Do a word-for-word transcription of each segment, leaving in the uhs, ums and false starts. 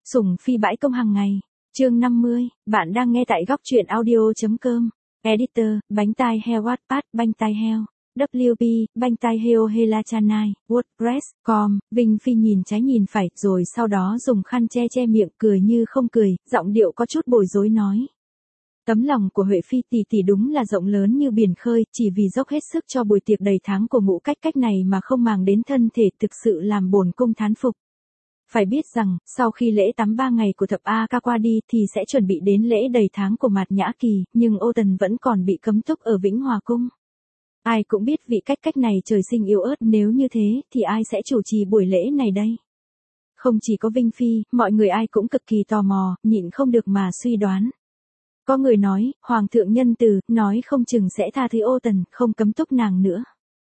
Sủng phi bãi công hàng ngày. Chương năm mươi, bạn đang nghe tại góc truyện audio.com. Editor, bánh tai heo Wattpad, bánh tai heo. vê kép, bánh tai heo Helachanai, WordPress, com. Vinh Phi nhìn trái nhìn phải, rồi sau đó dùng khăn che che miệng, cười như không cười, giọng điệu có chút bối rối nói. Tấm lòng của Huệ Phi tỷ tỷ đúng là rộng lớn như biển khơi, chỉ vì dốc hết sức cho buổi tiệc đầy tháng của Ngũ Cách Cách này mà không màng đến thân thể, thực sự làm bổn cung thán phục. Phải biết rằng, sau khi lễ tắm ba ngày của thập A Ca qua đi thì sẽ chuẩn bị đến lễ đầy tháng của Mạt Nhã Kỳ, nhưng Ô Tần vẫn còn bị cấm túc ở Vĩnh Hòa Cung. Ai cũng biết vị Cách Cách này trời sinh yếu ớt, nếu như thế thì ai sẽ chủ trì buổi lễ này đây? Không chỉ có Vinh Phi, mọi người ai cũng cực kỳ tò mò, nhịn không được mà suy đoán. Có người nói, Hoàng thượng nhân từ, nói không chừng sẽ tha thứ Ô Tần, không cấm túc nàng nữa.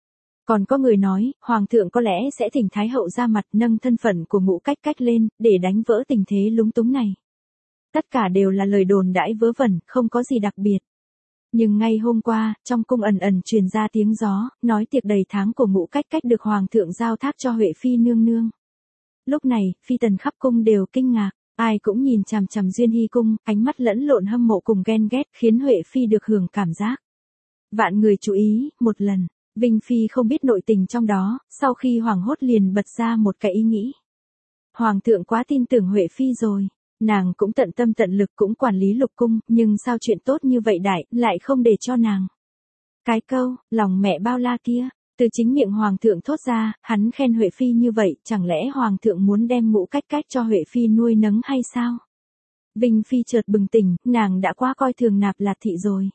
Còn có người nói, Hoàng thượng có lẽ sẽ thỉnh Thái hậu ra mặt nâng thân phận của Ngũ Cách Cách lên, để đánh vỡ tình thế lúng túng này. Tất cả đều là lời đồn đãi vớ vẩn, không có gì đặc biệt. Nhưng ngay hôm qua, trong cung ẩn ẩn truyền ra tiếng gió, nói tiệc đầy tháng của Ngũ Cách Cách được Hoàng thượng giao thác cho Huệ Phi nương nương. Lúc này, phi tần khắp cung đều kinh ngạc, ai cũng nhìn chằm chằm Duyên Hy cung, ánh mắt lẫn lộn hâm mộ cùng ghen ghét, khiến Huệ Phi được hưởng cảm giác. Vạn người chú ý, một lần. Vinh Phi không biết nội tình trong đó, sau khi hoảng hốt liền bật ra một cái ý nghĩ. Hoàng thượng quá tin tưởng Huệ Phi rồi, nàng cũng tận tâm tận lực cũng quản lý lục cung, nhưng sao chuyện tốt như vậy đại, lại không để cho nàng. Cái câu, lòng mẹ bao la kia, từ chính miệng Hoàng thượng thốt ra, hắn khen Huệ Phi như vậy, chẳng lẽ Hoàng thượng muốn đem Ngũ Cách Cách cho Huệ Phi nuôi nấng hay sao? Vinh Phi chợt bừng tỉnh, nàng đã quá coi thường Nạp Lạt thị rồi.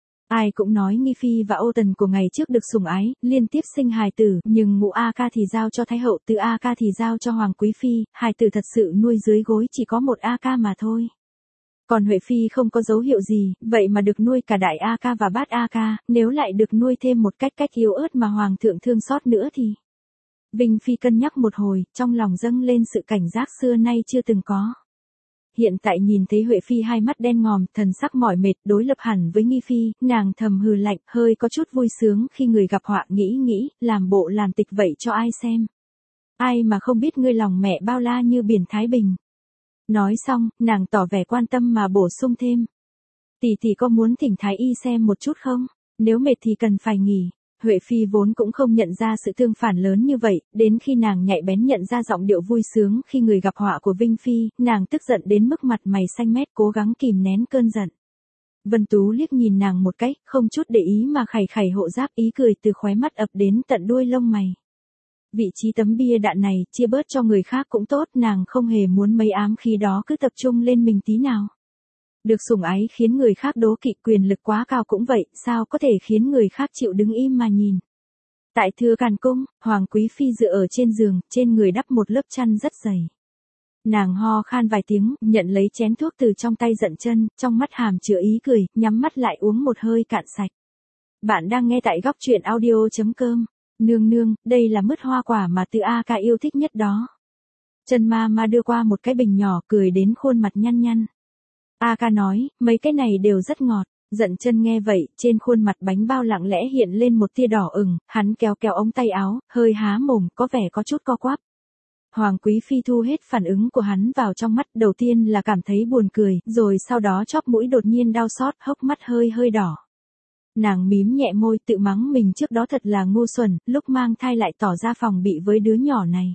Ai cũng nói Nghi Phi và Ô Tần của ngày trước được sủng ái, liên tiếp sinh hài tử, nhưng Ngũ A Ca thì giao cho Thái hậu, Tứ A Ca thì giao cho Hoàng Quý Phi, hài tử thật sự nuôi dưới gối chỉ có một A Ca mà thôi. Còn Huệ Phi không có dấu hiệu gì, vậy mà được nuôi cả Đại A Ca và Bát A Ca, nếu lại được nuôi thêm một cách cách yếu ớt mà Hoàng thượng thương xót nữa thì... Vinh Phi cân nhắc một hồi, trong lòng dâng lên sự cảnh giác xưa nay chưa từng có. Hiện tại nhìn thấy Huệ Phi hai mắt đen ngòm, thần sắc mỏi mệt, đối lập hẳn với Nghi Phi, nàng thầm hừ lạnh, hơi có chút vui sướng khi người gặp họa, nghĩ nghĩ, làm bộ làm tịch vậy cho ai xem. Ai mà không biết ngươi lòng mẹ bao la như biển Thái Bình. Nói xong, nàng tỏ vẻ quan tâm mà bổ sung thêm. Tỷ tỷ có muốn thỉnh Thái y xem một chút không? Nếu mệt thì cần phải nghỉ. Huệ Phi vốn cũng không nhận ra sự tương phản lớn như vậy, đến khi nàng nhạy bén nhận ra giọng điệu vui sướng khi người gặp họa của Vinh Phi, nàng tức giận đến mức mặt mày xanh mét cố gắng kìm nén cơn giận. Vân Tú liếc nhìn nàng một cái, không chút để ý mà khẩy khẩy hộ giáp, ý cười từ khóe mắt ập đến tận đuôi lông mày. Vị trí tấm bia đạn này, chia bớt cho người khác cũng tốt, nàng không hề muốn mấy ám khí đó cứ tập trung lên mình tí nào. Được sủng ái khiến người khác đố kỵ, quyền lực quá cao cũng vậy, sao có thể khiến người khác chịu đứng im mà nhìn. Tại Thừa Càn Cung, Hoàng Quý Phi dựa ở trên giường, trên người đắp một lớp chăn rất dày. Nàng ho khan vài tiếng, nhận lấy chén thuốc từ trong tay Dận Chân, trong mắt hàm chứa ý cười, nhắm mắt lại uống một hơi cạn sạch. Bạn đang nghe tại góc truyện audio.com. Nương nương, đây là mứt hoa quả mà Tứ A Ca yêu thích nhất đó. Chân ma ma đưa qua một cái bình nhỏ, cười đến khuôn mặt nhăn nhăn. A Ca nói, mấy cái này đều rất ngọt. Dận Chân nghe vậy, trên khuôn mặt bánh bao lặng lẽ hiện lên một tia đỏ ửng, hắn kéo kéo ống tay áo, hơi há mồm, có vẻ có chút co quắp. Hoàng Quý Phi thu hết phản ứng của hắn vào trong mắt, đầu tiên là cảm thấy buồn cười, rồi sau đó chóp mũi đột nhiên đau xót, hốc mắt hơi hơi đỏ. Nàng mím nhẹ môi, tự mắng mình trước đó thật là ngu xuẩn, lúc mang thai lại tỏ ra phòng bị với đứa nhỏ này.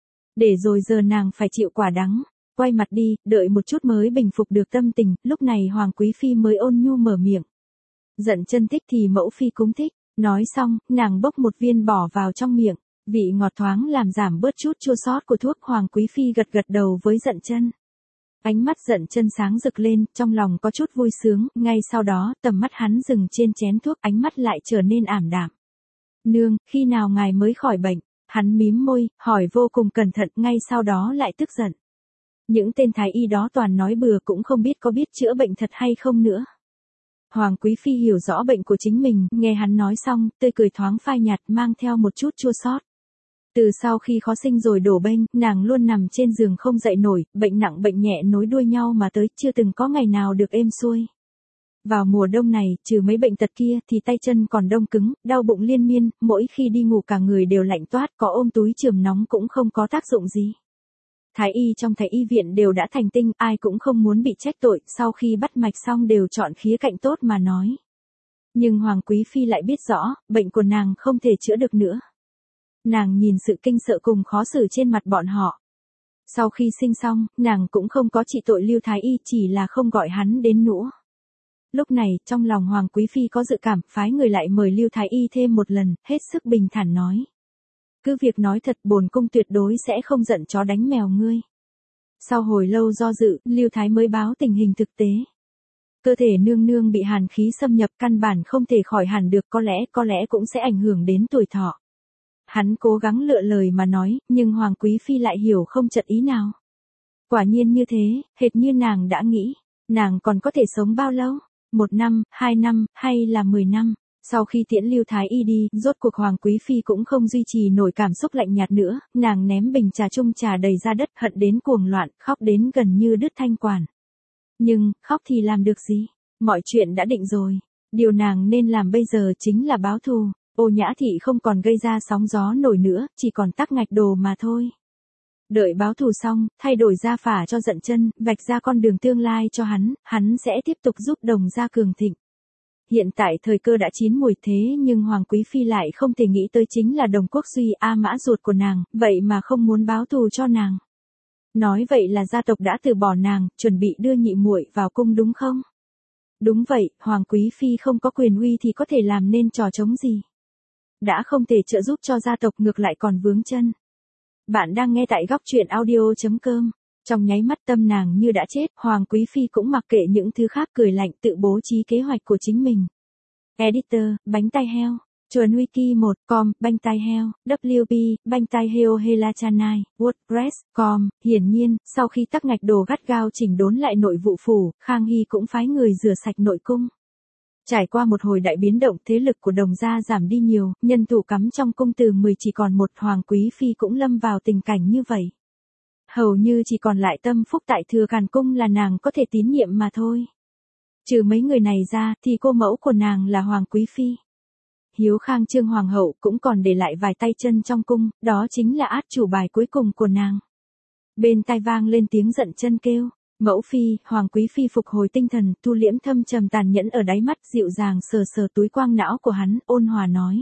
Để rồi giờ nàng phải chịu quả đắng. Quay mặt đi, đợi một chút mới bình phục được tâm tình, lúc này Hoàng Quý Phi mới ôn nhu mở miệng. Dận Chân thích thì mẫu phi cũng thích. Nói xong, nàng bốc một viên bỏ vào trong miệng, vị ngọt thoáng làm giảm bớt chút chua xót của thuốc. Hoàng Quý Phi gật gật đầu với Dận Chân. Ánh mắt Dận Chân sáng rực lên, trong lòng có chút vui sướng, ngay sau đó, tầm mắt hắn dừng trên chén thuốc, ánh mắt lại trở nên ảm đạm. Nương, khi nào ngài mới khỏi bệnh? Hắn mím môi, hỏi vô cùng cẩn thận, ngay sau đó lại tức giận. Những tên thái y đó toàn nói bừa, cũng không biết có biết chữa bệnh thật hay không nữa. Hoàng Quý Phi hiểu rõ bệnh của chính mình, nghe hắn nói xong, tươi cười thoáng phai nhạt, mang theo một chút chua xót. Từ sau khi khó sinh rồi đổ bênh, nàng luôn nằm trên giường không dậy nổi, bệnh nặng bệnh nhẹ nối đuôi nhau mà tới, chưa từng có ngày nào được êm xuôi. Vào mùa đông này, trừ mấy bệnh tật kia thì tay chân còn đông cứng, đau bụng liên miên, mỗi khi đi ngủ cả người đều lạnh toát, có ôm túi chườm nóng cũng không có tác dụng gì. Thái y trong thái y viện đều đã thành tinh, ai cũng không muốn bị trách tội, sau khi bắt mạch xong đều chọn khía cạnh tốt mà nói. Nhưng Hoàng Quý Phi lại biết rõ, bệnh của nàng không thể chữa được nữa. Nàng nhìn sự kinh sợ cùng khó xử trên mặt bọn họ. Sau khi sinh xong, nàng cũng không có trị tội Lưu Thái Y, chỉ là không gọi hắn đến nữa. Lúc này, trong lòng Hoàng Quý Phi có dự cảm, phái người lại mời Lưu Thái Y thêm một lần, hết sức bình thản nói. Cứ việc nói thật, bổn cung tuyệt đối sẽ không giận chó đánh mèo ngươi. Sau hồi lâu do dự, Lưu Thái mới báo tình hình thực tế. Cơ thể nương nương bị hàn khí xâm nhập, căn bản không thể khỏi hẳn được, có lẽ, có lẽ cũng sẽ ảnh hưởng đến tuổi thọ. Hắn cố gắng lựa lời mà nói, nhưng Hoàng Quý Phi lại hiểu không chật ý nào. Quả nhiên như thế, hệt như nàng đã nghĩ, nàng còn có thể sống bao lâu? Một năm, hai năm, hay là mười năm? Sau khi tiễn Lưu Thái Y đi, rốt cuộc Hoàng Quý Phi cũng không duy trì nổi cảm xúc lạnh nhạt nữa, nàng ném bình trà chung trà đầy ra đất, hận đến cuồng loạn, khóc đến gần như đứt thanh quản. Nhưng, khóc thì làm được gì? Mọi chuyện đã định rồi. Điều nàng nên làm bây giờ chính là báo thù. Ô Nhã Thị không còn gây ra sóng gió nổi nữa, chỉ còn tắc ngạch đồ mà thôi. Đợi báo thù xong, thay đổi gia phả cho Dận Chân, vạch ra con đường tương lai cho hắn, hắn sẽ tiếp tục giúp Đồng gia cường thịnh. Hiện tại thời cơ đã chín mùi thế nhưng Hoàng Quý Phi lại không thể nghĩ tới chính là Đồng Quốc Duy, A Mã ruột của nàng, vậy mà không muốn báo thù cho nàng. Nói vậy là gia tộc đã từ bỏ nàng, chuẩn bị đưa nhị muội vào cung đúng không? Đúng vậy, Hoàng Quý Phi không có quyền uy thì có thể làm nên trò trống gì. Đã không thể trợ giúp cho gia tộc, ngược lại còn vướng chân. Bạn đang nghe tại góc truyện audio chấm com. Trong nháy mắt tâm nàng như đã chết, Hoàng Quý Phi cũng mặc kệ những thứ khác, cười lạnh tự bố trí kế hoạch của chính mình. Editor, bánh tai heo. Chuẩn Wiki một com, bánh tai heo, W P, bánh tai heo Hela Chanai, WordPress, com. Hiển nhiên, sau khi tắc ngạch đồ gắt gao chỉnh đốn lại nội vụ phủ, Khang Hy cũng phái người rửa sạch nội cung. Trải qua một hồi đại biến động, thế lực của Đồng gia giảm đi nhiều, nhân thủ cắm trong cung từ mười chỉ còn một, Hoàng Quý Phi cũng lâm vào tình cảnh như vậy. Hầu như chỉ còn lại Tâm Phúc tại Thừa Càn Cung là nàng có thể tín nhiệm mà thôi. Trừ mấy người này ra, thì cô mẫu của nàng là Hoàng Quý Phi. Hiếu Khang Trương Hoàng hậu cũng còn để lại vài tay chân trong cung, đó chính là át chủ bài cuối cùng của nàng. Bên tai vang lên tiếng Dận Chân kêu. Mẫu phi, Hoàng Quý Phi phục hồi tinh thần, thu liễm thâm trầm tàn nhẫn ở đáy mắt, dịu dàng sờ sờ túi quang não của hắn, ôn hòa nói.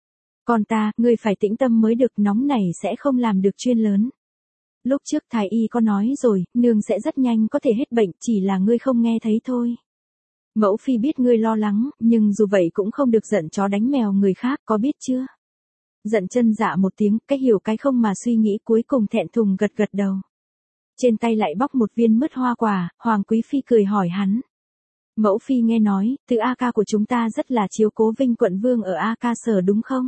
Con ta, ngươi phải tĩnh tâm mới được, nóng này sẽ không làm được chuyên lớn. Lúc trước thái y có nói rồi, nương sẽ rất nhanh có thể hết bệnh, chỉ là ngươi không nghe thấy thôi. Mẫu phi biết ngươi lo lắng, nhưng dù vậy cũng không được giận chó đánh mèo người khác, có biết chưa? Dận Chân dạ một tiếng, cái hiểu cái không mà suy nghĩ, cuối cùng thẹn thùng gật gật đầu. Trên tay lại bóc một viên mứt hoa quả, Hoàng Quý Phi cười hỏi hắn. Mẫu phi nghe nói, từ A ca của chúng ta rất là chiếu cố Vinh quận vương ở A ca sở đúng không?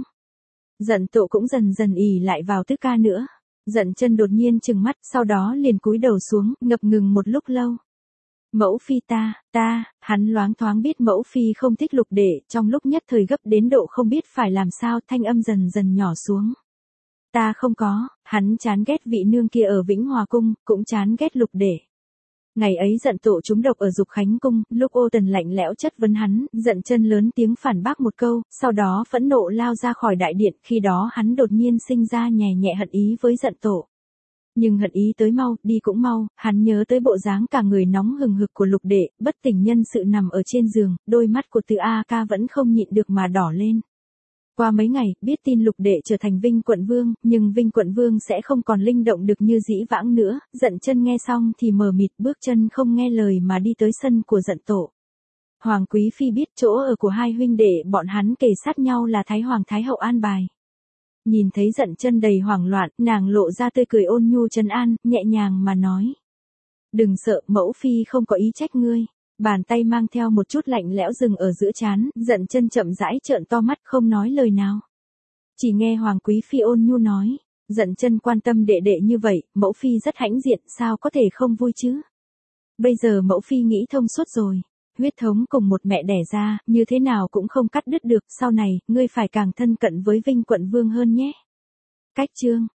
Dận Tộ cũng dần dần ỉ lại vào Tứ ca nữa. Dận Chân đột nhiên trừng mắt, sau đó liền cúi đầu xuống, ngập ngừng một lúc lâu. Mẫu phi ta, ta, hắn loáng thoáng biết mẫu phi không thích Lục Đệ, trong lúc nhất thời gấp đến độ không biết phải làm sao, thanh âm dần dần nhỏ xuống. Ta không có, hắn chán ghét vị nương kia ở Vĩnh Hòa Cung, cũng chán ghét Lục Đệ. Ngày ấy Dận Tộ trúng độc ở Dục Khánh Cung, lúc Ô Tần lạnh lẽo chất vấn hắn, Dận Chân lớn tiếng phản bác một câu, sau đó phẫn nộ lao ra khỏi đại điện, khi đó hắn đột nhiên sinh ra nhè nhẹ hận ý với Dận Tộ. Nhưng hận ý tới mau, đi cũng mau, hắn nhớ tới bộ dáng cả người nóng hừng hực của Lục Đệ, bất tỉnh nhân sự nằm ở trên giường, đôi mắt của Từ A ca vẫn không nhịn được mà đỏ lên. Qua mấy ngày, biết tin Lục Đệ trở thành Vinh quận vương, nhưng Vinh quận vương sẽ không còn linh động được như dĩ vãng nữa, Dận Chân nghe xong thì mờ mịt, bước chân không nghe lời mà đi tới sân của Dận Tổ. Hoàng Quý Phi biết chỗ ở của hai huynh đệ bọn hắn kề sát nhau là Thái Hoàng Thái Hậu an bài. Nhìn thấy Dận Chân đầy hoảng loạn, nàng lộ ra tươi cười ôn nhu trấn an, nhẹ nhàng mà nói. Đừng sợ, mẫu phi không có ý trách ngươi. Bàn tay mang theo một chút lạnh lẽo dừng ở giữa trán, Dận Chân chậm rãi trợn to mắt không nói lời nào. Chỉ nghe Hoàng Quý Phi ôn nhu nói, Dận Chân quan tâm đệ đệ như vậy, mẫu phi rất hãnh diện, sao có thể không vui chứ? Bây giờ mẫu phi nghĩ thông suốt rồi, huyết thống cùng một mẹ đẻ ra, như thế nào cũng không cắt đứt được, sau này, ngươi phải càng thân cận với Vinh quận vương hơn nhé. Cách chương